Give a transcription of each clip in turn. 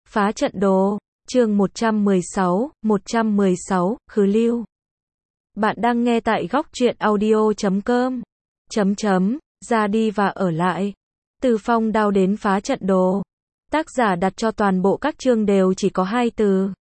Phá trận đồ, chương 116, khứ lưu. Bạn đang nghe tại góc truyện audio.com. Ra đi và ở lại. Từ phong đao đến phá trận đồ. Tác giả đặt cho toàn bộ các chương đều chỉ có 2 từ.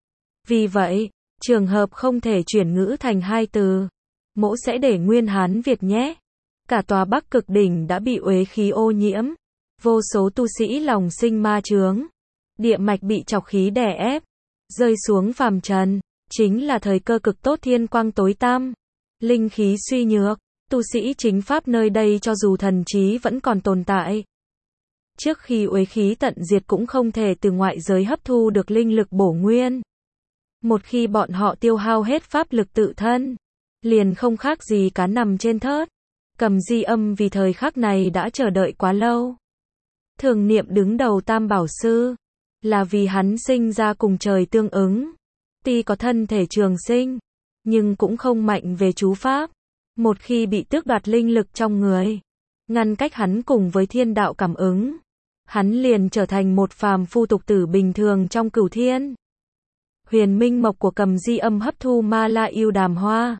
Vì vậy, trường hợp không thể chuyển ngữ thành 2 từ, mỗ sẽ để nguyên Hán Việt nhé. Cả tòa Bắc Cực đỉnh đã bị uế khí ô nhiễm. Vô số tu sĩ lòng sinh ma chướng. Địa mạch bị trọc khí đè ép, rơi xuống phàm trần, chính là thời cơ cực tốt thiên quang tối tăm. Linh khí suy nhược, tu sĩ chính pháp nơi đây cho dù thần trí vẫn còn tồn tại. Trước khi uế khí tận diệt cũng không thể từ ngoại giới hấp thu được linh lực bổ nguyên. Một khi bọn họ tiêu hao hết pháp lực tự thân, liền không khác gì cá nằm trên thớt. Cầm Di Âm vì thời khắc này đã chờ đợi quá lâu. Thường Niệm đứng đầu Tam Bảo Sư, là vì hắn sinh ra cùng trời tương ứng. Tuy có thân thể trường sinh, nhưng cũng không mạnh về chú pháp. Một khi bị tước đoạt linh lực trong người, ngăn cách hắn cùng với thiên đạo cảm ứng, hắn liền trở thành một phàm phu tục tử bình thường trong cửu thiên. Huyền minh mộc của Cầm Di Âm hấp thu ma la yêu đàm hoa,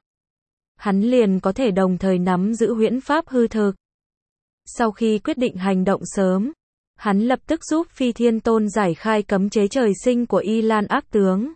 hắn liền có thể đồng thời nắm giữ huyễn pháp hư thực. Sau khi quyết định hành động sớm, hắn lập tức giúp Phi Thiên Tôn giải khai cấm chế trời sinh của Y Lan ác tướng.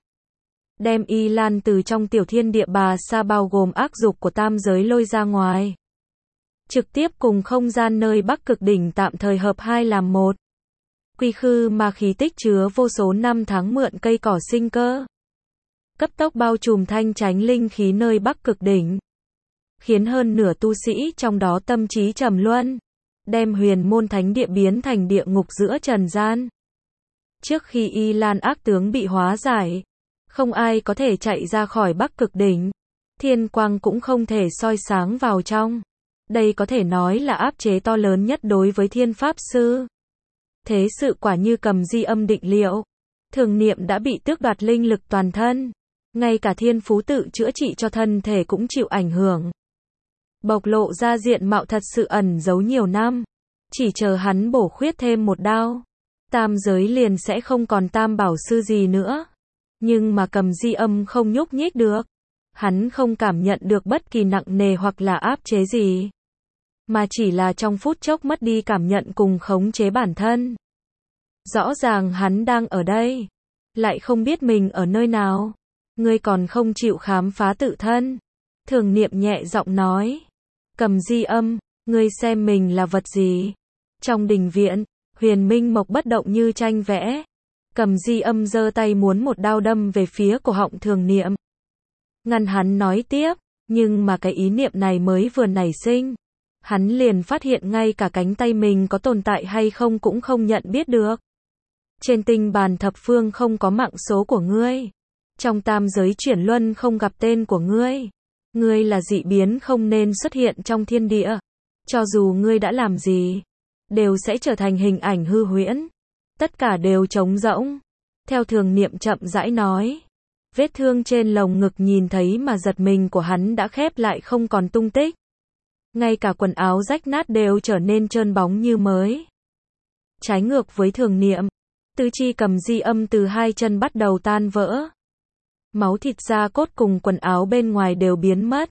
Đem Y Lan từ trong tiểu thiên địa bà sa bao gồm ác dục của tam giới lôi ra ngoài. Trực tiếp cùng không gian nơi Bắc Cực đỉnh tạm thời hợp hai làm một. Quy khư ma khí tích chứa vô số năm tháng mượn cây cỏ sinh cơ. Cấp tốc bao trùm thanh chánh linh khí nơi Bắc Cực đỉnh. Khiến hơn nửa tu sĩ trong đó tâm trí trầm luân. Đem huyền môn thánh địa biến thành địa ngục giữa trần gian. Trước khi Y Lan ác tướng bị hóa giải, không ai có thể chạy ra khỏi Bắc Cực đỉnh. Thiên quang cũng không thể soi sáng vào trong. Đây có thể nói là áp chế to lớn nhất đối với thiên pháp sư. Thế sự quả như Cầm Di Âm định liệu. Thường Niệm đã bị tước đoạt linh lực toàn thân. Ngay cả thiên phú tự chữa trị cho thân thể cũng chịu ảnh hưởng. Bộc lộ ra diện mạo thật sự ẩn giấu nhiều năm. Chỉ chờ hắn bổ khuyết thêm một đao, tam giới liền sẽ không còn Tam Bảo Sư gì nữa. Nhưng mà Cầm Di Âm không nhúc nhích được. Hắn không cảm nhận được bất kỳ nặng nề hoặc là áp chế gì. Mà chỉ là trong phút chốc mất đi cảm nhận cùng khống chế bản thân. Rõ ràng hắn đang ở đây, lại không biết mình ở nơi nào. Ngươi còn không chịu khám phá tự thân. Thường Niệm nhẹ giọng nói. Cầm Di Âm, ngươi xem mình là vật gì? Trong đình viện, huyền minh mộc bất động như tranh vẽ. Cầm Di Âm giơ tay muốn một đao đâm về phía cổ họng Thường Niệm. Ngăn hắn nói tiếp, nhưng mà cái ý niệm này mới vừa nảy sinh. Hắn liền phát hiện ngay cả cánh tay mình có tồn tại hay không cũng không nhận biết được. Trên tinh bàn thập phương không có mạng số của ngươi. Trong tam giới chuyển luân không gặp tên của ngươi. Ngươi là dị biến không nên xuất hiện trong thiên địa. Cho dù ngươi đã làm gì, đều sẽ trở thành hình ảnh hư huyễn. Tất cả đều trống rỗng. Theo Thường Niệm chậm rãi nói. Vết thương trên lồng ngực nhìn thấy mà giật mình của hắn đã khép lại không còn tung tích. Ngay cả quần áo rách nát đều trở nên trơn bóng như mới. Trái ngược với Thường Niệm, tứ chi Cầm Di Âm từ hai chân bắt đầu tan vỡ. Máu thịt da cốt cùng quần áo bên ngoài đều biến mất.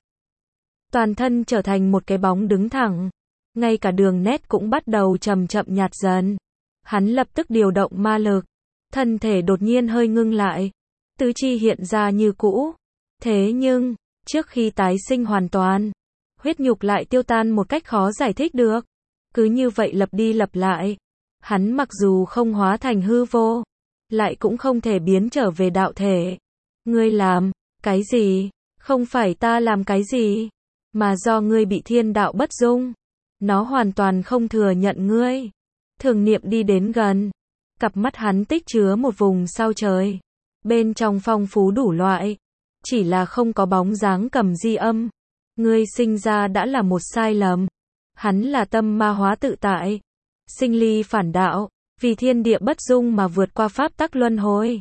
Toàn thân trở thành một cái bóng đứng thẳng. Ngay cả đường nét cũng bắt đầu chậm chậm nhạt dần. Hắn lập tức điều động ma lực. Thân thể đột nhiên hơi ngưng lại. Tứ chi hiện ra như cũ. Thế nhưng, trước khi tái sinh hoàn toàn, huyết nhục lại tiêu tan một cách khó giải thích được. Cứ như vậy lặp đi lặp lại. Hắn mặc dù không hóa thành hư vô, lại cũng không thể biến trở về đạo thể. Ngươi làm cái gì? Không phải ta làm cái gì, mà do ngươi bị thiên đạo bất dung. Nó hoàn toàn không thừa nhận ngươi. Thường Niệm đi đến gần. Cặp mắt hắn tích chứa một vùng sao trời. Bên trong phong phú đủ loại. Chỉ là không có bóng dáng Cầm Di Âm. Ngươi sinh ra đã là một sai lầm. Hắn là tâm ma hóa tự tại. Sinh ly phản đạo. Vì thiên địa bất dung mà vượt qua pháp tắc luân hồi.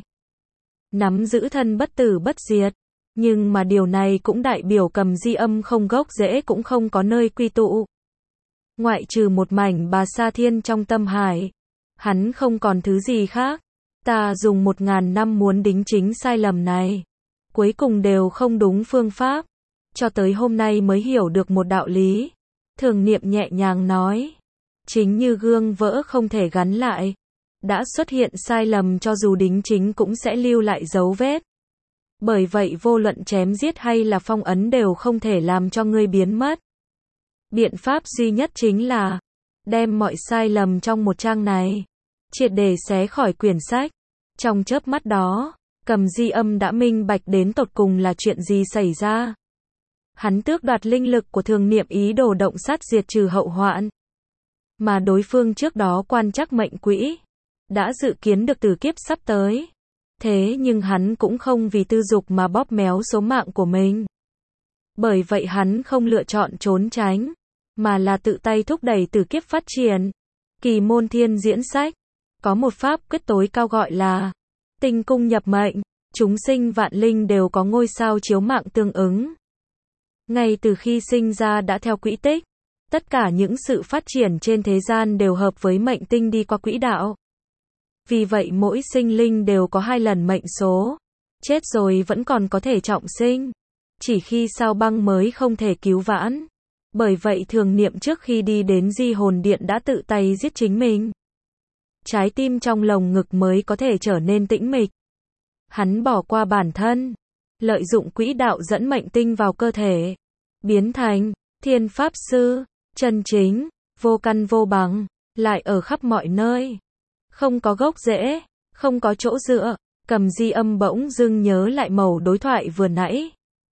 Nắm giữ thân bất tử bất diệt. Nhưng mà điều này cũng đại biểu Cầm Di Âm không gốc rễ cũng không có nơi quy tụ. Ngoại trừ một mảnh bà sa thiên trong tâm hải. Hắn không còn thứ gì khác. Ta dùng 1000 năm muốn đính chính sai lầm này. Cuối cùng đều không đúng phương pháp. Cho tới hôm nay mới hiểu được một đạo lý. Thường Niệm nhẹ nhàng nói. Chính như gương vỡ không thể gắn lại. Đã xuất hiện sai lầm cho dù đính chính cũng sẽ lưu lại dấu vết. Bởi vậy vô luận chém giết hay là phong ấn đều không thể làm cho ngươi biến mất. Biện pháp duy nhất chính là đem mọi sai lầm trong một trang này triệt để xé khỏi quyển sách. Trong chớp mắt đó, Cầm Di Âm đã minh bạch đến tột cùng là chuyện gì xảy ra. Hắn tước đoạt linh lực của Thường Niệm ý đồ động sát diệt trừ hậu hoạn. Mà đối phương trước đó quan trắc mệnh quỹ, đã dự kiến được tử kiếp sắp tới. Thế nhưng hắn cũng không vì tư dục mà bóp méo số mạng của mình. Bởi vậy hắn không lựa chọn trốn tránh, mà là tự tay thúc đẩy tử kiếp phát triển. Kỳ môn thiên diễn sách, có một pháp quyết tối cao gọi là tinh cung nhập mệnh, chúng sinh vạn linh đều có ngôi sao chiếu mạng tương ứng. Ngay từ khi sinh ra đã theo quỹ tích, tất cả những sự phát triển trên thế gian đều hợp với mệnh tinh đi qua quỹ đạo. Vì vậy mỗi sinh linh đều có 2 lần mệnh số, chết rồi vẫn còn có thể trọng sinh, chỉ khi sao băng mới không thể cứu vãn. Bởi vậy Thường Niệm trước khi đi đến Di Hồn Điện đã tự tay giết chính mình. Trái tim trong lồng ngực mới có thể trở nên tĩnh mịch. Hắn bỏ qua bản thân, lợi dụng quỹ đạo dẫn mệnh tinh vào cơ thể, biến thành Thiên Pháp Sư, chân chính, vô căn vô bằng, lại ở khắp mọi nơi. Không có gốc rễ, không có chỗ dựa. Cầm Di Âm bỗng dưng nhớ lại mẩu đối thoại vừa nãy.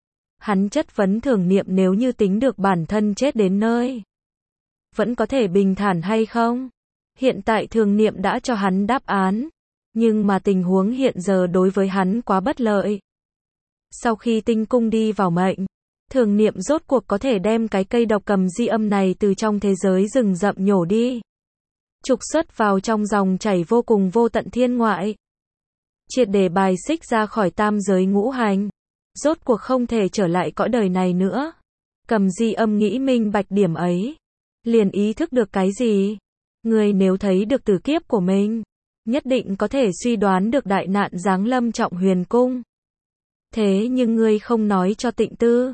Hắn chất vấn Thường Niệm nếu như tính được bản thân chết đến nơi, vẫn có thể bình thản hay không? Hiện tại Thường Niệm đã cho hắn đáp án, nhưng mà tình huống hiện giờ đối với hắn quá bất lợi. Sau khi tinh cung đi vào mệnh, Thường Niệm rốt cuộc có thể đem cái cây độc Cầm Di Âm này từ trong thế giới rừng rậm nhổ đi, trục xuất vào trong dòng chảy vô cùng vô tận thiên ngoại, triệt để bài xích ra khỏi tam giới ngũ hành, rốt cuộc không thể trở lại cõi đời này nữa. Cầm Di Âm nghĩ minh bạch điểm ấy, liền ý thức được cái gì? Ngươi nếu thấy được tử kiếp của mình, nhất định có thể suy đoán được đại nạn giáng lâm Trọng Huyền Cung. Thế nhưng ngươi không nói cho Tịnh Tư.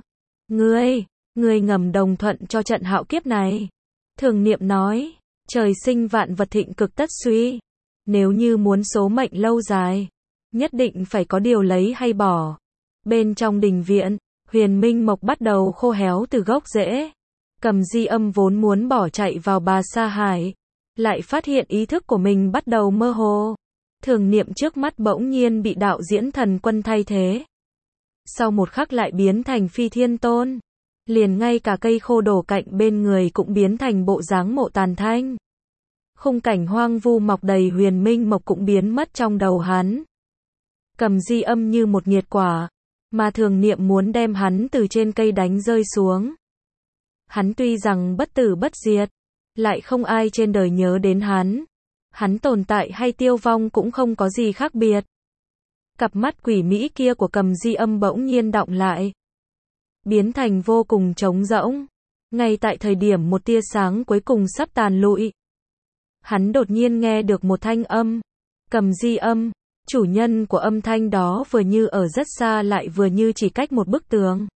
Ngươi ngầm đồng thuận cho trận hạo kiếp này. Thường Niệm nói, trời sinh vạn vật thịnh cực tất suy. Nếu như muốn số mệnh lâu dài, nhất định phải có điều lấy hay bỏ. Bên trong đình viện, Huyền Minh Mộc bắt đầu khô héo từ gốc rễ. Cầm Di Âm vốn muốn bỏ chạy vào Bà Sa Hải, lại phát hiện ý thức của mình bắt đầu mơ hồ. Thường Niệm trước mắt bỗng nhiên bị đạo diễn thần quân thay thế. Sau một khắc lại biến thành Phi Thiên Tôn. Liền ngay cả cây khô đổ cạnh bên người cũng biến thành bộ dáng Mộ Tàn Thanh. Khung cảnh hoang vu mọc đầy Huyền Minh Mộc cũng biến mất trong đầu hắn. Cầm Di Âm như một nghiệt quả, mà Thường Niệm muốn đem hắn từ trên cây đánh rơi xuống. Hắn tuy rằng bất tử bất diệt, lại không ai trên đời nhớ đến hắn. Hắn tồn tại hay tiêu vong cũng không có gì khác biệt. Cặp mắt quỷ mỹ kia của Cầm Di Âm bỗng nhiên đọng lại, biến thành vô cùng trống rỗng. Ngay tại thời điểm một tia sáng cuối cùng sắp tàn lụi, hắn đột nhiên nghe được một thanh âm. Cầm Di Âm, chủ nhân của âm thanh đó vừa như ở rất xa lại vừa như chỉ cách một bức tường.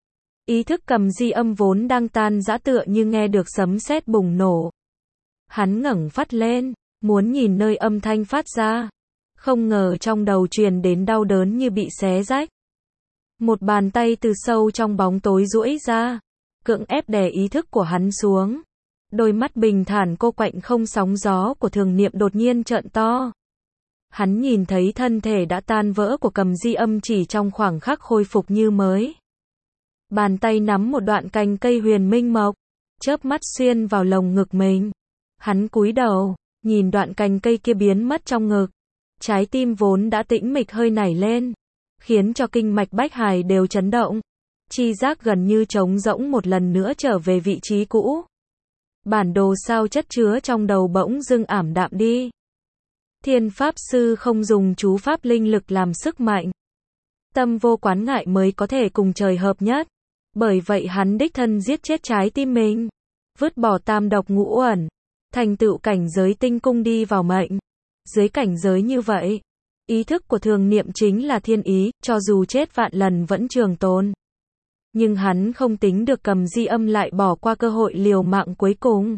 Ý thức Cầm Di Âm vốn đang tan rã tựa như nghe được sấm sét bùng nổ. Hắn ngẩng phát lên, muốn nhìn nơi âm thanh phát ra. Không ngờ trong đầu truyền đến đau đớn như bị xé rách. Một bàn tay từ sâu trong bóng tối duỗi ra, cưỡng ép đè ý thức của hắn xuống. Đôi mắt bình thản cô quạnh không sóng gió của Thường Niệm đột nhiên trợn to. Hắn nhìn thấy thân thể đã tan vỡ của Cầm Di Âm chỉ trong khoảng khắc khôi phục như mới. Bàn tay nắm một đoạn cành cây Huyền Minh Mộc, chớp mắt xuyên vào lồng ngực mình. Hắn cúi đầu, nhìn đoạn cành cây kia biến mất trong ngực. Trái tim vốn đã tĩnh mịch hơi nảy lên, khiến cho kinh mạch bách hải đều chấn động. Chi giác gần như trống rỗng một lần nữa trở về vị trí cũ. Bản đồ sao chất chứa trong đầu bỗng dưng ảm đạm đi. Thiên Pháp Sư không dùng chú pháp linh lực làm sức mạnh. Tâm vô quán ngại mới có thể cùng trời hợp nhất. Bởi vậy hắn đích thân giết chết trái tim mình, vứt bỏ tam độc ngũ uẩn, thành tựu cảnh giới tinh cung đi vào mệnh. Dưới cảnh giới như vậy, Ý thức của Thường Niệm chính là thiên ý, cho dù chết vạn lần vẫn trường tồn. Nhưng hắn không tính được Cầm Di Âm lại bỏ qua cơ hội liều mạng cuối cùng.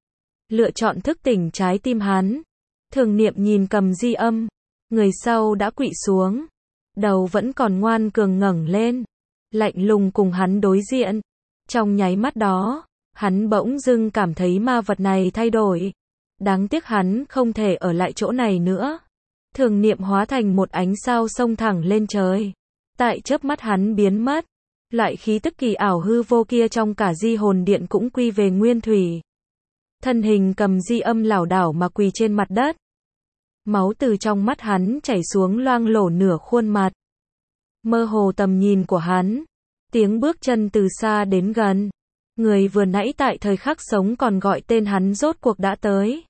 Lựa chọn thức tỉnh trái tim hắn. Thường Niệm nhìn Cầm Di Âm, người sau đã quỵ xuống, đầu vẫn còn ngoan cường ngẩng lên, lạnh lùng cùng hắn đối diện. Trong nháy mắt đó, hắn bỗng dưng cảm thấy ma vật này thay đổi. Đáng tiếc hắn không thể ở lại chỗ này nữa. Thường Niệm hóa thành một ánh sao xông thẳng lên trời. Tại chớp mắt hắn biến mất. Loại khí tức kỳ ảo hư vô kia trong cả Di Hồn Điện cũng quy về nguyên thủy. Thân hình Cầm Di Âm lảo đảo mà quỳ trên mặt đất. Máu từ trong mắt hắn chảy xuống loang lổ nửa khuôn mặt. Mơ hồ tầm nhìn của hắn. Tiếng bước chân từ xa đến gần. Người vừa nãy tại thời khắc sống còn gọi tên hắn rốt cuộc đã tới.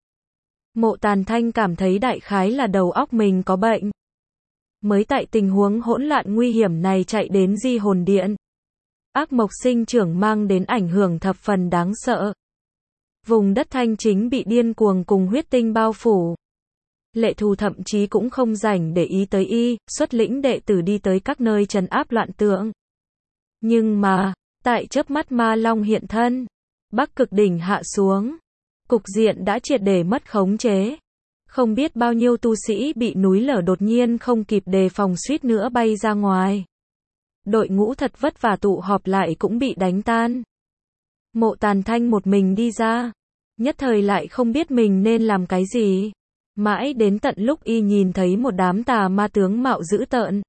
Mộ Tàn Thanh cảm thấy đại khái là đầu óc mình có bệnh. Mới tại tình huống hỗn loạn nguy hiểm này chạy đến Di Hồn Điện. Ác mộc sinh trưởng mang đến ảnh hưởng thập phần đáng sợ. Vùng đất Thanh chính bị điên cuồng cùng huyết tinh bao phủ. Lệ Thù thậm chí cũng không rảnh để ý tới y, xuất lĩnh đệ tử đi tới các nơi trấn áp loạn tượng. Nhưng mà, tại chớp mắt Ma Long hiện thân, Bắc Cực đỉnh hạ xuống, cục diện đã triệt để mất khống chế. Không biết bao nhiêu tu sĩ bị núi lở đột nhiên không kịp đề phòng suýt nữa bay ra ngoài. Đội ngũ thật vất vả tụ họp lại cũng bị đánh tan. Mộ Tàn Thanh một mình đi ra, nhất thời lại không biết mình nên làm cái gì. Mãi đến tận lúc y nhìn thấy một đám tà ma tướng mạo dữ tợn,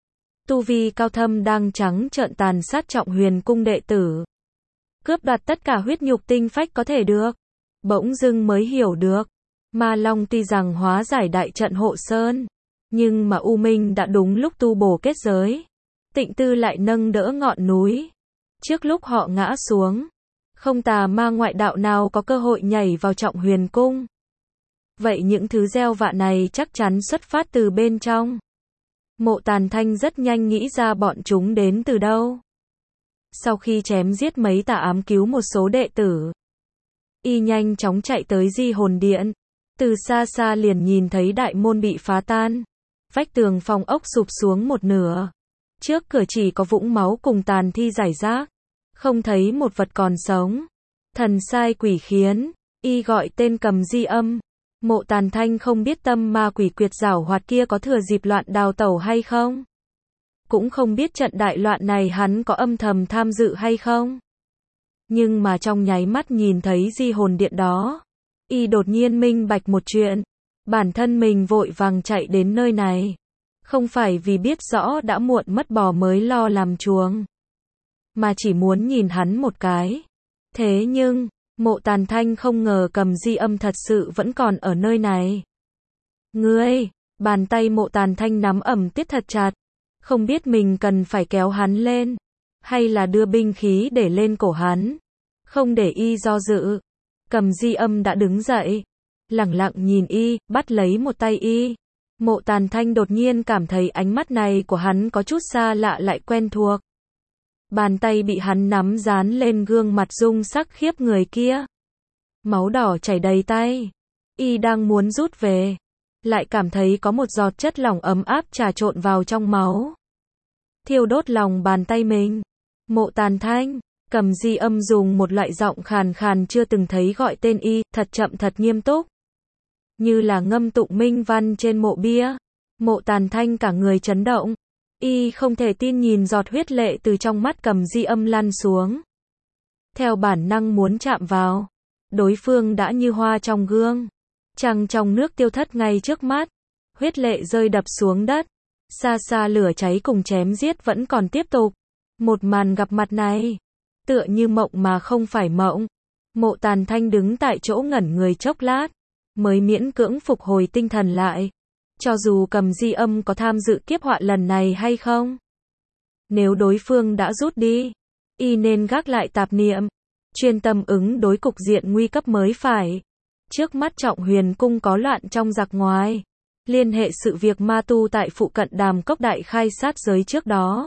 tu vi cao thâm đang trắng trợn tàn sát Trọng Huyền cung đệ tử, cướp đoạt tất cả huyết nhục tinh phách có thể được. Bỗng dưng mới hiểu được, Ma Long tuy rằng hóa giải đại trận hộ sơn, nhưng mà U Minh đã đúng lúc tu bổ kết giới. Tịnh Tư lại nâng đỡ ngọn núi. Trước lúc họ ngã xuống, không tà ma ngoại đạo nào có cơ hội nhảy vào Trọng Huyền cung. Vậy những thứ gieo vạ này chắc chắn xuất phát từ bên trong. Mộ Tàn Thanh rất nhanh nghĩ ra bọn chúng đến từ đâu. Sau khi chém giết mấy tà ám cứu một số đệ tử, y nhanh chóng chạy tới Di Hồn Điện. Từ xa xa liền nhìn thấy đại môn bị phá tan, vách tường phòng ốc sụp xuống một nửa. Trước cửa chỉ có vũng máu cùng tàn thi rải rác, không thấy một vật còn sống. Thần sai quỷ khiến, y gọi tên Cầm Di Âm. Mộ Tàn Thanh không biết tâm ma quỷ quyệt giảo hoạt kia có thừa dịp loạn đào tẩu hay không. Cũng không biết trận đại loạn này hắn có âm thầm tham dự hay không. Nhưng mà trong nháy mắt nhìn thấy Di Hồn Điện đó, y đột nhiên minh bạch một chuyện. Bản thân mình vội vàng chạy đến nơi này, không phải vì biết rõ đã muộn mất bò mới lo làm chuồng, mà chỉ muốn nhìn hắn một cái. Thế nhưng, Mộ Tàn Thanh không ngờ Cầm Di Âm thật sự vẫn còn ở nơi này. Ngươi, bàn tay Mộ Tàn Thanh nắm ẩm tiết thật chặt, không biết mình cần phải kéo hắn lên, hay là đưa binh khí để lên cổ hắn. Không để y do dự, Cầm Di Âm đã đứng dậy, lẳng lặng nhìn y, bắt lấy một tay y. Mộ Tàn Thanh đột nhiên cảm thấy ánh mắt này của hắn có chút xa lạ lại quen thuộc. Bàn tay bị hắn nắm dán lên gương mặt dung sắc khiếp người kia. Máu đỏ chảy đầy tay. Y đang muốn rút về, lại cảm thấy có một giọt chất lỏng ấm áp trà trộn vào trong máu, thiêu đốt lòng bàn tay mình. Mộ Tàn Thanh, Cầm Di Âm dùng một loại giọng khàn khàn chưa từng thấy gọi tên y, thật chậm thật nghiêm túc, như là ngâm tụng minh văn trên mộ bia. Mộ Tàn Thanh cả người chấn động, y không thể tin nhìn giọt huyết lệ từ trong mắt Cầm Di Âm lăn xuống. Theo bản năng muốn chạm vào, đối phương đã như hoa trong gương, trăng trong nước tiêu thất ngay trước mắt. Huyết lệ rơi đập xuống đất, xa xa lửa cháy cùng chém giết vẫn còn tiếp tục. Một màn gặp mặt này, tựa như mộng mà không phải mộng. Mộ Tàn Thanh đứng tại chỗ ngẩn người chốc lát, mới miễn cưỡng phục hồi tinh thần lại. Cho dù Cầm Di Âm có tham dự kiếp họa lần này hay không, nếu đối phương đã rút đi, y nên gác lại tạp niệm, chuyên tâm ứng đối cục diện nguy cấp mới phải. Trước mắt Trọng Huyền cung có loạn trong giặc ngoài, liên hệ sự việc ma tu tại phụ cận Đàm Cốc đại khai sát giới trước đó.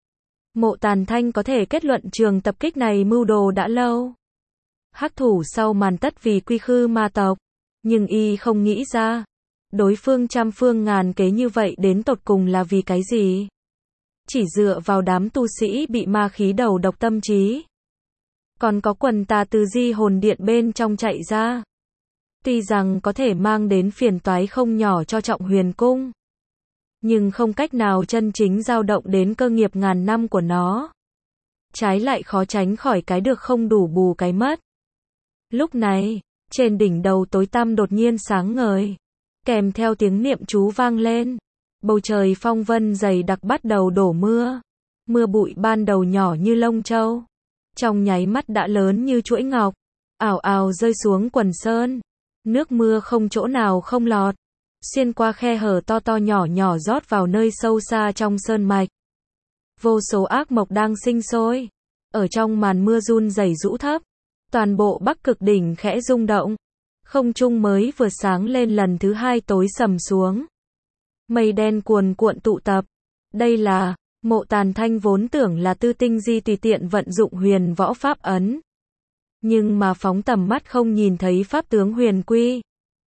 Mộ Tàn Thanh có thể kết luận trường tập kích này mưu đồ đã lâu. Hắc thủ sau màn tất vì quy khư ma tộc, nhưng y không nghĩ ra, Đối phương trăm phương ngàn kế như vậy đến tột cùng là vì cái gì? Chỉ dựa vào đám tu sĩ bị ma khí đầu độc tâm trí. Còn có quần tà từ di hồn điện bên trong chạy ra. Tuy rằng có thể mang đến phiền toái không nhỏ cho Trọng Huyền Cung, nhưng không cách nào chân chính dao động đến cơ nghiệp ngàn năm của nó. Trái lại khó tránh khỏi cái được không đủ bù cái mất. Lúc này, trên đỉnh đầu tối tăm đột nhiên sáng ngời, kèm theo tiếng niệm chú vang lên. Bầu trời phong vân dày đặc bắt đầu đổ mưa. Mưa bụi ban đầu nhỏ như lông trâu, trong nháy mắt đã lớn như chuỗi ngọc, ào ào rơi xuống quần sơn. Nước mưa không chỗ nào không lọt, xuyên qua khe hở to to nhỏ nhỏ rót vào nơi sâu xa trong sơn mạch. Vô số ác mộc đang sinh sôi, ở trong màn mưa run rẩy rũ thấp. Toàn bộ Bắc Cực đỉnh khẽ rung động, không trung mới vừa sáng lên lần thứ hai tối sầm xuống. Mây đen cuồn cuộn tụ tập. Đây là, Mộ Tàn Thanh vốn tưởng là Tư Tinh Di tùy tiện vận dụng huyền võ pháp ấn. Nhưng mà phóng tầm mắt không nhìn thấy pháp tướng huyền quy.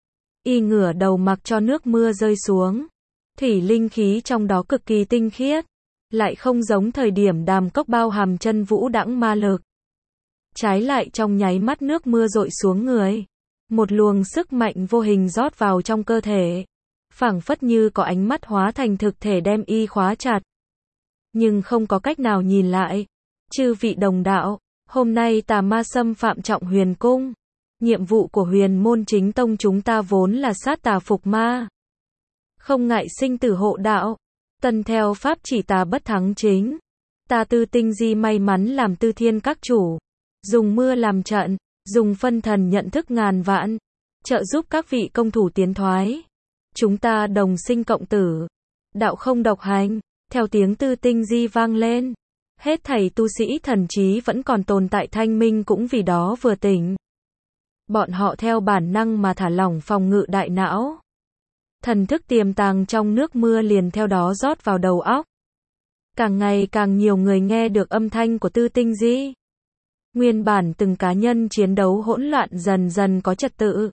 Y ngửa đầu mặc cho nước mưa rơi xuống. Thủy linh khí trong đó cực kỳ tinh khiết, lại không giống thời điểm Đàm Cốc bao hàm chân vũ đãng ma lực. Trái lại trong nháy mắt nước mưa dội xuống người, một luồng sức mạnh vô hình rót vào trong cơ thể, phảng phất như có ánh mắt hóa thành thực thể đem y khóa chặt. Nhưng không có cách nào nhìn lại. Chư vị đồng đạo, hôm nay tà ma xâm phạm Trọng Huyền Cung. Nhiệm vụ của Huyền Môn Chính Tông chúng ta vốn là sát tà phục ma, không ngại sinh tử hộ đạo, tuân theo pháp chỉ tà bất thắng chính. Ta Tư Tinh Di may mắn làm Tư Thiên các chủ, dùng mưa làm trận, dùng phân thần nhận thức ngàn vạn, trợ giúp các vị công thủ tiến thoái. Chúng ta đồng sinh cộng tử, đạo không độc hành. Theo tiếng Tư Tinh Di vang lên, hết thảy tu sĩ thần trí vẫn còn tồn tại thanh minh cũng vì đó vừa tỉnh. Bọn họ theo bản năng mà thả lỏng phòng ngự đại não. Thần thức tiềm tàng trong nước mưa liền theo đó rót vào đầu óc. Càng ngày càng nhiều người nghe được âm thanh của Tư Tinh Di. Nguyên bản từng cá nhân chiến đấu hỗn loạn dần dần có trật tự,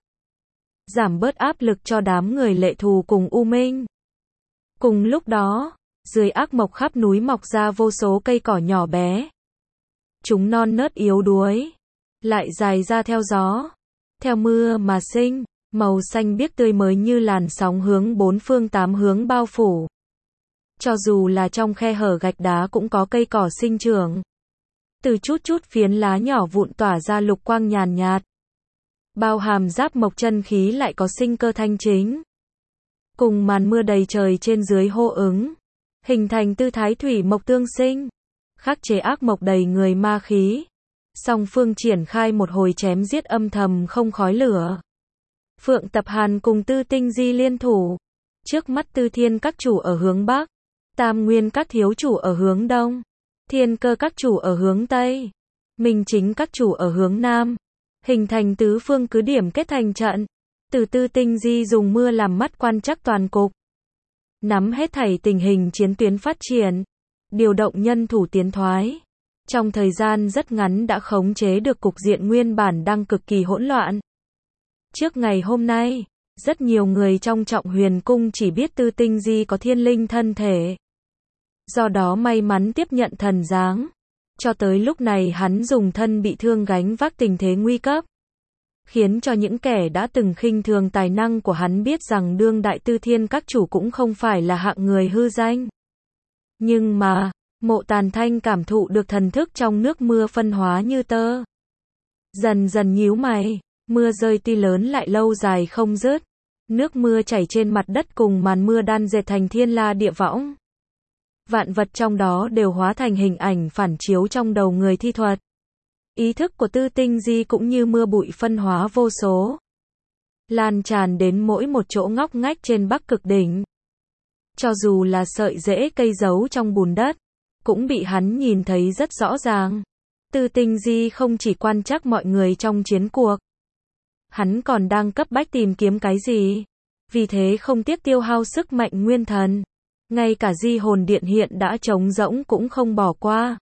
giảm bớt áp lực cho đám người Lệ Thù cùng U Minh. Cùng lúc đó, dưới ác mộc khắp núi mọc ra vô số cây cỏ nhỏ bé. Chúng non nớt yếu đuối, lại dài ra theo gió, theo mưa mà sinh, màu xanh biếc tươi mới như làn sóng hướng bốn phương tám hướng bao phủ. Cho dù là trong khe hở gạch đá cũng có cây cỏ sinh trưởng. Từ chút chút phiến lá nhỏ vụn tỏa ra lục quang nhàn nhạt. Bao hàm giáp mộc chân khí lại có sinh cơ thanh chính. Cùng màn mưa đầy trời trên dưới hô ứng, hình thành tư thái thủy mộc tương sinh, khắc chế ác mộc đầy người ma khí. Song phương triển khai một hồi chém giết âm thầm không khói lửa. Phượng Tập Hàn cùng Tư Tinh Di liên thủ. Trước mắt Tư Thiên các chủ ở hướng Bắc, Tam Nguyên các thiếu chủ ở hướng Đông, Thiên Cơ các chủ ở hướng Tây, Minh Chính các chủ ở hướng Nam, hình thành tứ phương cứ điểm kết thành trận. Từ Tư Tinh Di dùng mưa làm mắt quan trắc toàn cục, nắm hết thảy tình hình chiến tuyến phát triển, điều động nhân thủ tiến thoái. Trong thời gian rất ngắn đã khống chế được cục diện nguyên bản đang cực kỳ hỗn loạn. Trước ngày hôm nay, rất nhiều người trong Trọng Huyền Cung chỉ biết Tư Tinh Di có thiên linh thân thể, do đó may mắn tiếp nhận thần giáng. Cho tới lúc này hắn dùng thân bị thương gánh vác tình thế nguy cấp, khiến cho những kẻ đã từng khinh thường tài năng của hắn biết rằng đương đại Tư Thiên các chủ cũng không phải là hạng người hư danh. Nhưng mà, Mộ Tàn Thanh cảm thụ được thần thức trong nước mưa phân hóa như tơ. Dần dần nhíu mày, mưa rơi tuy lớn lại lâu dài không dứt. Nước mưa chảy trên mặt đất cùng màn mưa đan dệt thành thiên la địa võng. Vạn vật trong đó đều hóa thành hình ảnh phản chiếu trong đầu người thi thuật. Ý thức của Tư Tinh Di cũng như mưa bụi phân hóa vô số, lan tràn đến mỗi một chỗ ngóc ngách trên Bắc Cực đỉnh. Cho dù là sợi rễ cây giấu trong bùn đất, cũng bị hắn nhìn thấy rất rõ ràng. Tư Tinh Di không chỉ quan trắc mọi người trong chiến cuộc, hắn còn đang cấp bách tìm kiếm cái gì. Vì thế không tiếc tiêu hao sức mạnh nguyên thần. Ngay cả Di Hồn Điện hiện đã trống rỗng cũng không bỏ qua.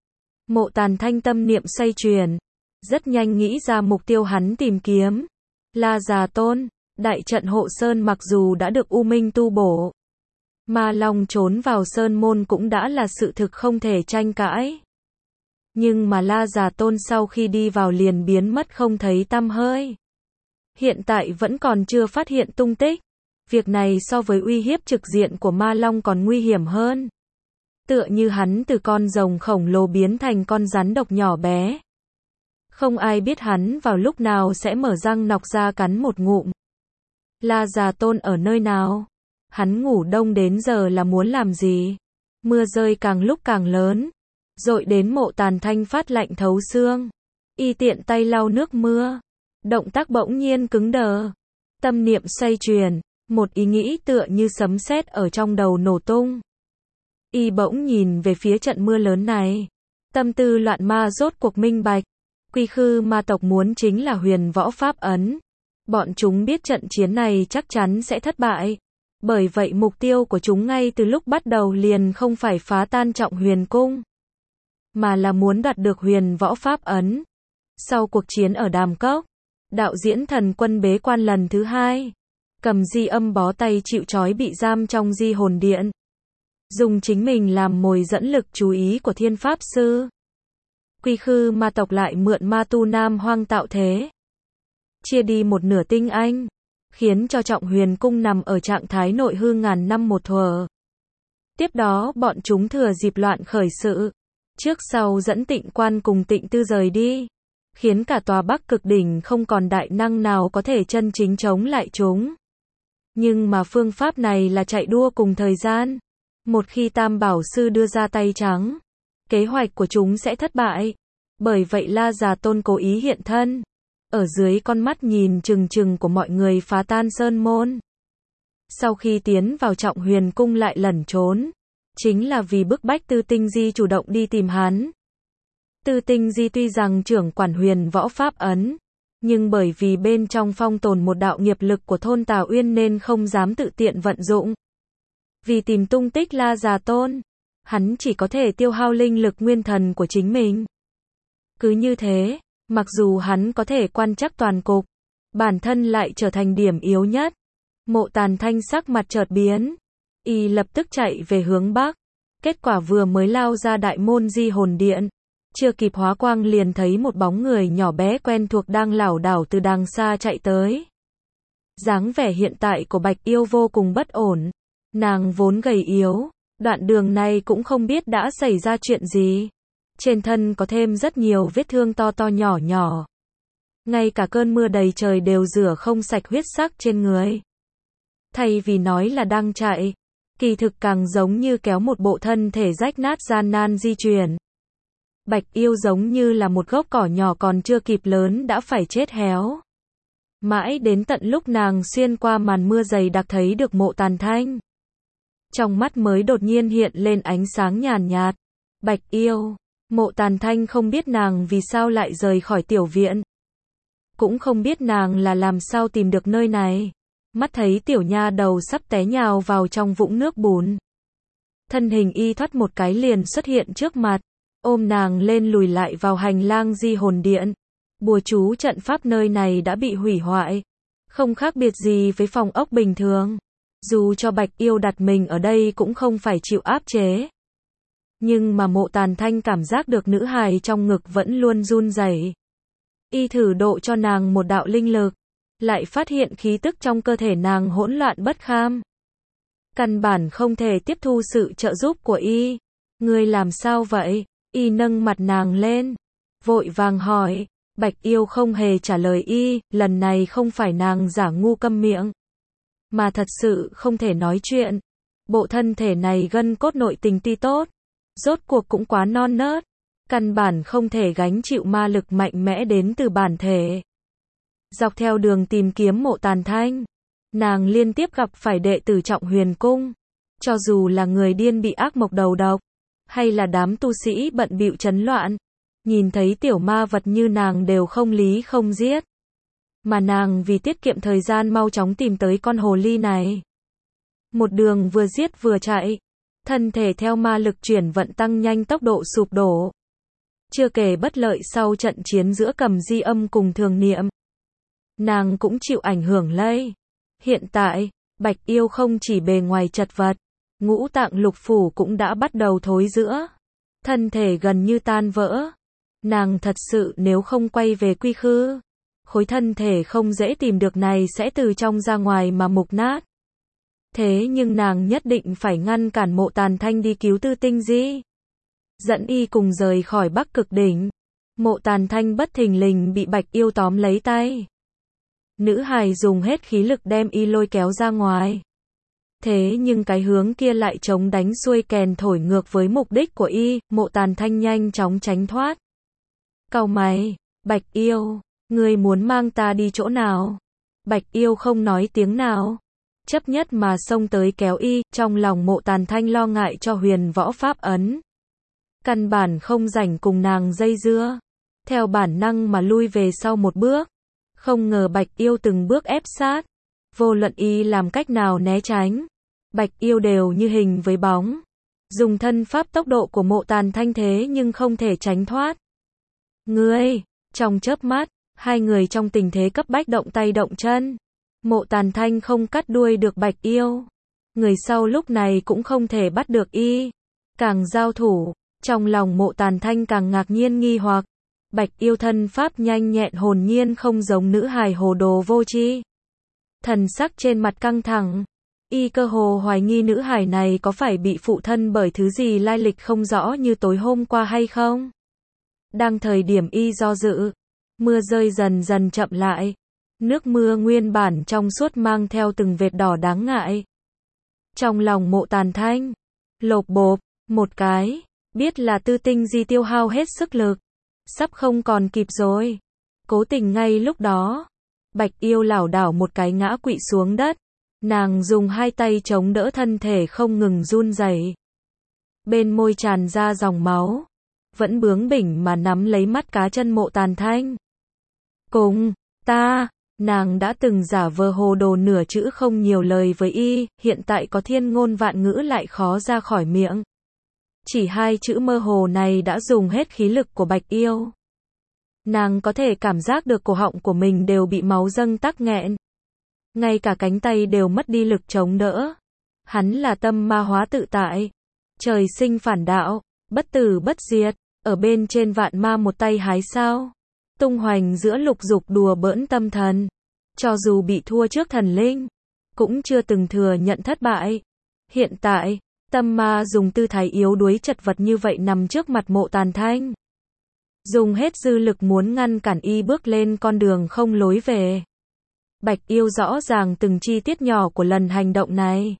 Mộ Tàn Thanh tâm niệm xoay chuyển, rất nhanh nghĩ ra mục tiêu hắn tìm kiếm. La Già Tôn, Đại trận hộ sơn mặc dù đã được U Minh tu bổ, Ma Long trốn vào sơn môn cũng đã là sự thực không thể tranh cãi. Nhưng mà La Già Tôn sau khi đi vào liền biến mất không thấy tăm hơi. Hiện tại vẫn còn chưa phát hiện tung tích. Việc này so với uy hiếp trực diện của Ma Long còn nguy hiểm hơn. Tựa như hắn từ con rồng khổng lồ biến thành con rắn độc nhỏ bé. Không ai biết hắn vào lúc nào sẽ mở răng nọc ra cắn một ngụm. La Già Tôn ở nơi nào? Hắn ngủ đông đến giờ là muốn làm gì? Mưa rơi càng lúc càng lớn, dội đến Mộ Tàn Thanh phát lạnh thấu xương. Y tiện tay lau nước mưa, động tác bỗng nhiên cứng đờ. Tâm niệm xoay chuyển, một ý nghĩ tựa như sấm sét ở trong đầu nổ tung. Y bỗng nhìn về phía trận mưa lớn này, tâm tư loạn ma rốt cuộc minh bạch. Quy Khư ma tộc muốn chính là huyền võ pháp ấn. Bọn chúng biết trận chiến này chắc chắn sẽ thất bại. Bởi vậy mục tiêu của chúng ngay từ lúc bắt đầu liền không phải phá tan Trọng Huyền Cung, mà là muốn đoạt được huyền võ pháp ấn. Sau cuộc chiến ở Đàm Cốc, đạo diễn thần quân bế quan lần thứ 2, cầm di âm bó tay chịu trói bị giam trong di hồn điện. Dùng chính mình làm mồi dẫn lực chú ý của thiên pháp sư. Quy Khư ma tộc lại mượn ma tu Nam Hoang tạo thế, chia đi một nửa tinh anh, khiến cho Trọng Huyền Cung nằm ở trạng thái nội hư ngàn năm một thuở. Tiếp đó bọn chúng thừa dịp loạn khởi sự, trước sau dẫn Tịnh Quan cùng Tịnh Tư rời đi, khiến cả tòa Bắc Cực đỉnh không còn đại năng nào có thể chân chính chống lại chúng. Nhưng mà phương pháp này là chạy đua cùng thời gian. Một khi Tam Bảo Sư đưa ra tay trắng, kế hoạch của chúng sẽ thất bại. Bởi vậy La Già Tôn cố ý hiện thân, ở dưới con mắt nhìn chừng chừng của mọi người phá tan sơn môn. Sau khi tiến vào Trọng Huyền Cung lại lẩn trốn, chính là vì bức bách Tư Tinh Di chủ động đi tìm hắn. Tư Tinh Di tuy rằng trưởng quản huyền võ pháp ấn, nhưng bởi vì bên trong phong tồn một đạo nghiệp lực của thôn Tà Uyên nên không dám tự tiện vận dụng. Vì tìm tung tích La Già Tôn, hắn chỉ có thể tiêu hao linh lực nguyên thần của chính mình. Cứ như thế, mặc dù hắn có thể quan trắc toàn cục, bản thân lại trở thành điểm yếu nhất. Mộ Tàn Thanh sắc mặt chợt biến, y lập tức chạy về hướng bắc. Kết quả vừa mới lao ra đại môn di hồn điện, chưa kịp hóa quang liền thấy một bóng người nhỏ bé quen thuộc đang lảo đảo từ đằng xa chạy tới. Dáng vẻ hiện tại của Bạch Yêu vô cùng bất ổn. Nàng vốn gầy yếu, đoạn đường này cũng không biết đã xảy ra chuyện gì. Trên thân có thêm rất nhiều vết thương to to nhỏ nhỏ. Ngay cả cơn mưa đầy trời đều rửa không sạch huyết sắc trên người. Thay vì nói là đang chạy, kỳ thực càng giống như kéo một bộ thân thể rách nát gian nan di chuyển. Bạch Yêu giống như là một gốc cỏ nhỏ còn chưa kịp lớn đã phải chết héo. Mãi đến tận lúc nàng xuyên qua màn mưa dày đặc thấy được Mộ Tàn Thanh, trong mắt mới đột nhiên hiện lên ánh sáng nhàn nhạt. Bạch Yêu. Mộ Tàn Thanh không biết nàng vì sao lại rời khỏi tiểu viện, cũng không biết nàng là làm sao tìm được nơi này. Mắt thấy tiểu nha đầu sắp té nhào vào trong vũng nước bùn, thân hình y thoát một cái liền xuất hiện trước mặt, ôm nàng lên lùi lại vào hành lang di hồn điện. Bùa chú trận pháp nơi này đã bị hủy hoại, không khác biệt gì với phòng ốc bình thường. Dù cho Bạch Yêu đặt mình ở đây cũng không phải chịu áp chế. Nhưng mà Mộ Tàn Thanh cảm giác được nữ hài trong ngực vẫn luôn run rẩy. Y thử độ cho nàng một đạo linh lực, lại phát hiện khí tức trong cơ thể nàng hỗn loạn bất kham. Căn bản không thể tiếp thu sự trợ giúp của y. Ngươi làm sao vậy? Y nâng mặt nàng lên, vội vàng hỏi. Bạch Yêu không hề trả lời y, lần này không phải nàng giả ngu câm miệng, mà thật sự không thể nói chuyện. Bộ thân thể này gân cốt nội tình ti tốt, rốt cuộc cũng quá non nớt, căn bản không thể gánh chịu ma lực mạnh mẽ đến từ bản thể. Dọc theo đường tìm kiếm Mộ Tàn Thanh, nàng liên tiếp gặp phải đệ tử Trọng Huyền Cung. Cho dù là người điên bị ác mộc đầu độc, hay là đám tu sĩ bận bịu trấn loạn, nhìn thấy tiểu ma vật như nàng đều không lý không giết. Mà nàng vì tiết kiệm thời gian mau chóng tìm tới con hồ ly này. Một đường vừa giết vừa chạy, thân thể theo ma lực chuyển vận tăng nhanh tốc độ sụp đổ. Chưa kể bất lợi sau trận chiến giữa Cầm Di Âm cùng Thường Niệm, nàng cũng chịu ảnh hưởng lây. Hiện tại, Bạch Yêu không chỉ bề ngoài chật vật, ngũ tạng lục phủ cũng đã bắt đầu thối rữa, thân thể gần như tan vỡ. Nàng thật sự nếu không quay về quy khư, khối thân thể không dễ tìm được này sẽ từ trong ra ngoài mà mục nát. Thế nhưng nàng nhất định phải ngăn cản Mộ Tàn Thanh đi cứu Tư Tinh Di, dẫn y cùng rời khỏi Bắc Cực Đỉnh. Mộ Tàn Thanh bất thình lình bị Bạch Yêu tóm lấy tay. Nữ hài dùng hết khí lực đem y lôi kéo ra ngoài. Thế nhưng cái hướng kia lại chống đánh xuôi kèn thổi ngược với mục đích của y, Mộ Tàn Thanh nhanh chóng tránh thoát. Cau mày, Bạch Yêu, ngươi muốn mang ta đi chỗ nào? Bạch Yêu không nói tiếng nào, chấp nhất mà xông tới kéo y, trong lòng Mộ Tàn Thanh lo ngại cho huyền võ pháp ấn. Căn bản không rảnh cùng nàng dây dưa, theo bản năng mà lui về sau một bước. Không ngờ Bạch Yêu từng bước ép sát, vô luận y làm cách nào né tránh, Bạch Yêu đều như hình với bóng. Dùng thân pháp tốc độ của Mộ Tàn Thanh thế nhưng không thể tránh thoát. Ngươi, trong chớp mắt, hai người trong tình thế cấp bách động tay động chân. Mộ Tàn Thanh không cắt đuôi được Bạch Yêu. Người sau lúc này cũng không thể bắt được y. Càng giao thủ, trong lòng Mộ Tàn Thanh càng ngạc nhiên nghi hoặc. Bạch Yêu thân pháp nhanh nhẹn hồn nhiên không giống nữ hài hồ đồ vô tri. Thần sắc trên mặt căng thẳng, y cơ hồ hoài nghi nữ hài này có phải bị phụ thân bởi thứ gì lai lịch không rõ như tối hôm qua hay không. Đang thời điểm y do dự, mưa rơi dần dần chậm lại. Nước mưa nguyên bản trong suốt mang theo từng vệt đỏ đáng ngại. Trong lòng Mộ Tàn Thanh, lộp bộp, một cái, biết là Tư Tinh Di tiêu hao hết sức lực, sắp không còn kịp rồi. Cố tình ngay lúc đó, Bạch Yêu lảo đảo một cái ngã quỵ xuống đất. Nàng dùng hai tay chống đỡ thân thể không ngừng run rẩy. Bên môi tràn ra dòng máu, vẫn bướng bỉnh mà nắm lấy mắt cá chân Mộ Tàn Thanh. Cùng ta, nàng đã từng giả vờ hồ đồ nửa chữ không nhiều lời với y, hiện tại có thiên ngôn vạn ngữ lại khó ra khỏi miệng. Chỉ hai chữ mơ hồ này đã dùng hết khí lực của Bạch Yêu. Nàng có thể cảm giác được cổ họng của mình đều bị máu dâng tắc nghẹn. Ngay cả cánh tay đều mất đi lực chống đỡ. Hắn là tâm ma hóa tự tại, trời sinh phản đạo, bất tử bất diệt, ở bên trên vạn ma một tay hái sao. Tung hoành giữa lục dục đùa bỡn tâm thần. Cho dù bị thua trước thần linh, cũng chưa từng thừa nhận thất bại. Hiện tại, tâm ma dùng tư thái yếu đuối chật vật như vậy nằm trước mặt Mộ Tàn Thanh. Dùng hết dư lực muốn ngăn cản y bước lên con đường không lối về. Bạch Yêu rõ ràng từng chi tiết nhỏ của lần hành động này.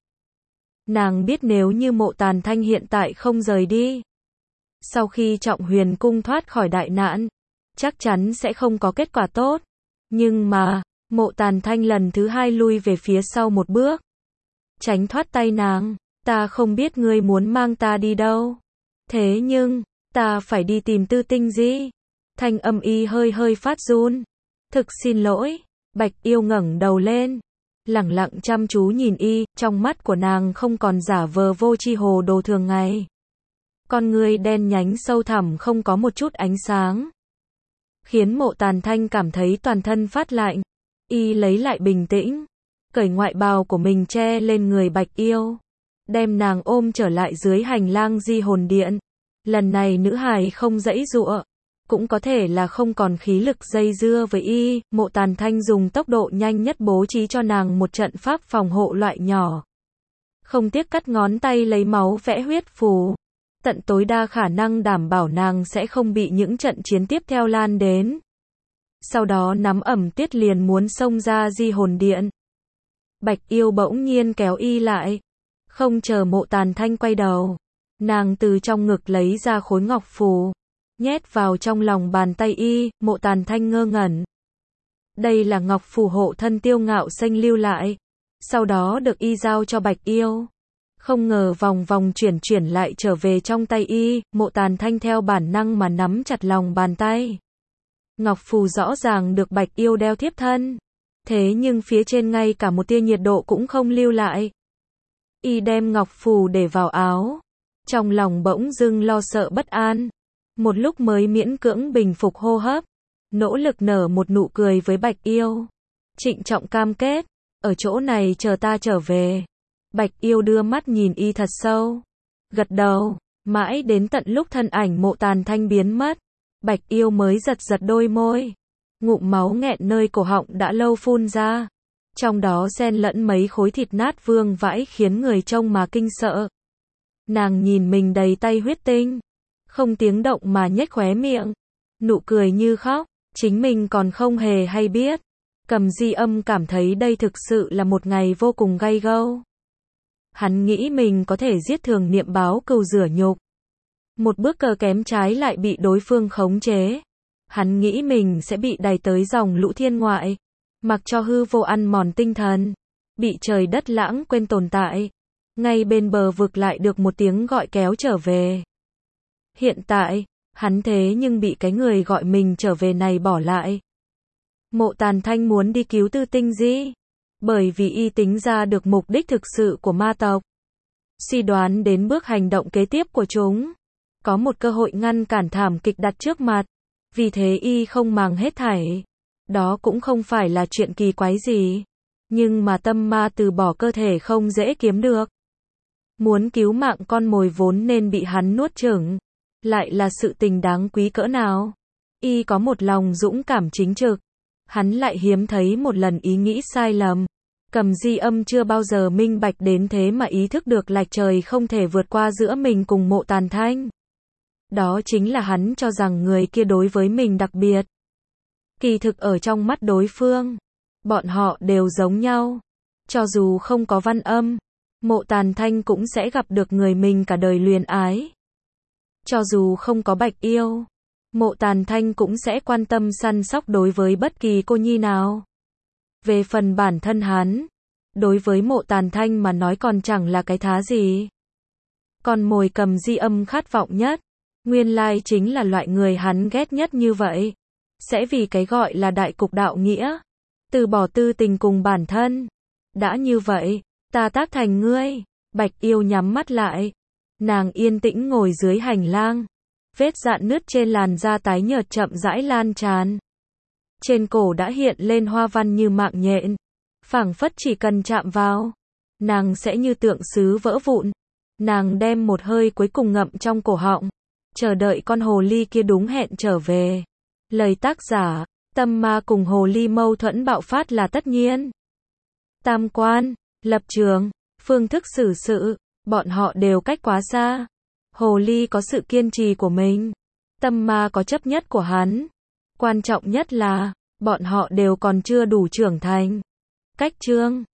Nàng biết nếu như Mộ Tàn Thanh hiện tại không rời đi, sau khi Trọng Huyền Cung thoát khỏi đại nạn, chắc chắn sẽ không có kết quả tốt. Nhưng mà, Mộ Tàn Thanh lần thứ hai lui về phía sau một bước, tránh thoát tay nàng. Ta không biết ngươi muốn mang ta đi đâu. Thế nhưng, ta phải đi tìm Tư Tinh Di. Thanh âm y hơi hơi phát run. Thực xin lỗi. Bạch Yêu ngẩng đầu lên, lẳng lặng chăm chú nhìn y, trong mắt của nàng không còn giả vờ vô tri hồ đồ thường ngày. Con ngươi đen nhánh sâu thẳm không có một chút ánh sáng, khiến Mộ Tàn Thanh cảm thấy toàn thân phát lạnh. Y lấy lại bình tĩnh, cởi ngoại bào của mình che lên người Bạch Yêu, đem nàng ôm trở lại dưới hành lang Di Hồn Điện. Lần này nữ hài không giãy giụa, cũng có thể là không còn khí lực dây dưa với y. Mộ Tàn Thanh dùng tốc độ nhanh nhất bố trí cho nàng một trận pháp phòng hộ loại nhỏ, không tiếc cắt ngón tay lấy máu vẽ huyết phù, tận tối đa khả năng đảm bảo nàng sẽ không bị những trận chiến tiếp theo lan đến. Sau đó nắm ẩm tuyết liền muốn xông ra Di Hồn Điện. Bạch Yêu bỗng nhiên kéo y lại, không chờ Mộ Tàn Thanh quay đầu, nàng từ trong ngực lấy ra khối ngọc phù, nhét vào trong lòng bàn tay y. Mộ Tàn Thanh ngơ ngẩn. Đây là ngọc phù hộ thân Tiêu Ngạo Xanh lưu lại, sau đó được y giao cho Bạch Yêu. Không ngờ vòng vòng chuyển lại trở về trong tay y. Mộ Tàn Thanh theo bản năng mà nắm chặt lòng bàn tay. Ngọc phù rõ ràng được Bạch Yêu đeo thiếp thân, thế nhưng phía trên ngay cả một tia nhiệt độ cũng không lưu lại. Y đem ngọc phù để vào áo, trong lòng bỗng dưng lo sợ bất an, một lúc mới miễn cưỡng bình phục hô hấp, nỗ lực nở một nụ cười với Bạch Yêu, trịnh trọng cam kết, ở chỗ này chờ ta trở về. Bạch Yêu đưa mắt nhìn y thật sâu, gật đầu, mãi đến tận lúc thân ảnh Mộ Tàn Thanh biến mất, Bạch Yêu mới giật giật đôi môi. Ngụm máu nghẹn nơi cổ họng đã lâu phun ra, trong đó xen lẫn mấy khối thịt nát vương vãi khiến người trông mà kinh sợ. Nàng nhìn mình đầy tay huyết tinh, không tiếng động mà nhếch khóe miệng, nụ cười như khóc, chính mình còn không hề hay biết. Cầm Di Âm cảm thấy đây thực sự là một ngày vô cùng gay gâu. Hắn nghĩ mình có thể giết Thường Niệm báo cừu rửa nhục. Một bước cờ kém trái lại bị đối phương khống chế. Hắn nghĩ mình sẽ bị đày tới dòng lũ thiên ngoại, mặc cho hư vô ăn mòn tinh thần, bị trời đất lãng quên tồn tại. Ngay bên bờ vực lại được một tiếng gọi kéo trở về. Hiện tại, hắn thế nhưng bị cái người gọi mình trở về này bỏ lại. Mộ Tàn Thanh muốn đi cứu Tư Tinh Di, bởi vì y tính ra được mục đích thực sự của ma tộc. Suy đoán đến bước hành động kế tiếp của chúng, có một cơ hội ngăn cản thảm kịch đặt trước mặt. Vì thế y không màng hết thảy. Đó cũng không phải là chuyện kỳ quái gì. Nhưng mà tâm ma từ bỏ cơ thể không dễ kiếm được. Muốn cứu mạng con mồi vốn nên bị hắn nuốt chửng, lại là sự tình đáng quý cỡ nào. Y có một lòng dũng cảm chính trực. Hắn lại hiếm thấy một lần ý nghĩ sai lầm. Cầm Di Âm chưa bao giờ minh bạch đến thế mà ý thức được lệch trời không thể vượt qua giữa mình cùng Mộ Tàn Thanh. Đó chính là hắn cho rằng người kia đối với mình đặc biệt. Kỳ thực ở trong mắt đối phương, bọn họ đều giống nhau. Cho dù không có Văn Âm, Mộ Tàn Thanh cũng sẽ gặp được người mình cả đời luyến ái. Cho dù không có Bạch Yêu, Mộ Tàn Thanh cũng sẽ quan tâm săn sóc đối với bất kỳ cô nhi nào. Về phần bản thân hắn, đối với Mộ Tàn Thanh mà nói còn chẳng là cái thá gì. Còn mồi Cầm Di Âm khát vọng nhất, nguyên lai chính là loại người hắn ghét nhất như vậy. Sẽ vì cái gọi là đại cục đạo nghĩa, từ bỏ tư tình cùng bản thân. Đã như vậy, ta tác thành ngươi. Bạch Yêu nhắm mắt lại. Nàng yên tĩnh ngồi dưới hành lang. Vết rạn nứt trên làn da tái nhợt chậm rãi lan tràn. Trên cổ đã hiện lên hoa văn như mạng nhện. Phảng phất chỉ cần chạm vào, nàng sẽ như tượng sứ vỡ vụn. Nàng đem một hơi cuối cùng ngậm trong cổ họng, chờ đợi con hồ ly kia đúng hẹn trở về. Lời tác giả, tâm ma cùng hồ ly mâu thuẫn bạo phát là tất nhiên. Tam quan, lập trường, phương thức xử sự, bọn họ đều cách quá xa. Hồ ly có sự kiên trì của mình, tâm ma có chấp nhất của hắn. Quan trọng nhất là, bọn họ đều còn chưa đủ trưởng thành. Cách chương